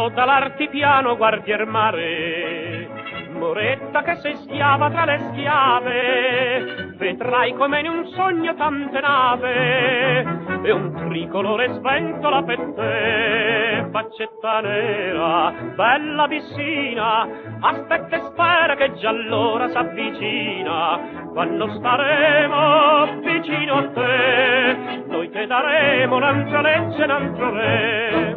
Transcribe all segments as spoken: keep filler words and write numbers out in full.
dall'artipiano guardier mare, Moretta che sei schiava tra le schiave, vedrai come in un sogno tante nave, e un tricolore sventola per te, faccetta nera, bella vicina, aspetta e spera che già l'ora s'avvicina, quando staremo vicino a te, noi te daremo un'altra legge, un altro re.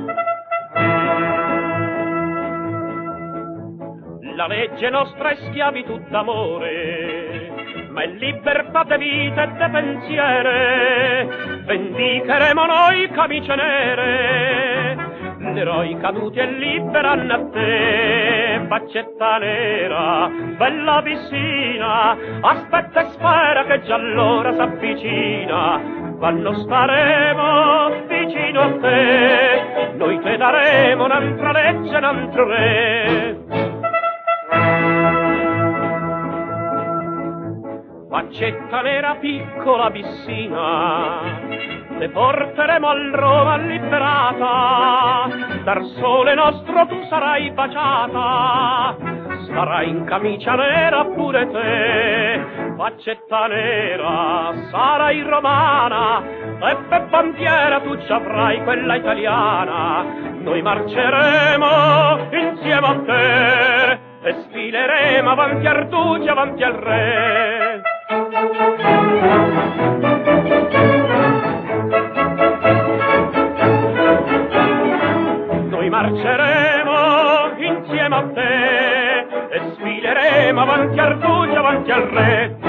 La legge nostra è schiavitù d'amore, ma è libertà de vita e de pensiere, vendicheremo noi camicie nere, gli eroi caduti e liberanno a te, faccetta nera, bella vicina, aspetta e spera che già l'ora s'avvicina, quando staremo vicino a te, noi te daremo un'altra legge, un altro re. Faccetta nera piccola vicina, te porteremo a Roma liberata, dal sole nostro tu sarai baciata, starai in camicia nera pure te, faccetta nera, sarai romana, e per bandiera tu ci avrai quella italiana, noi marceremo insieme a te, e sfileremo avanti al duce, avanti al re. Noi marceremo insieme a te e sfileremo avanti al duce, avanti al re.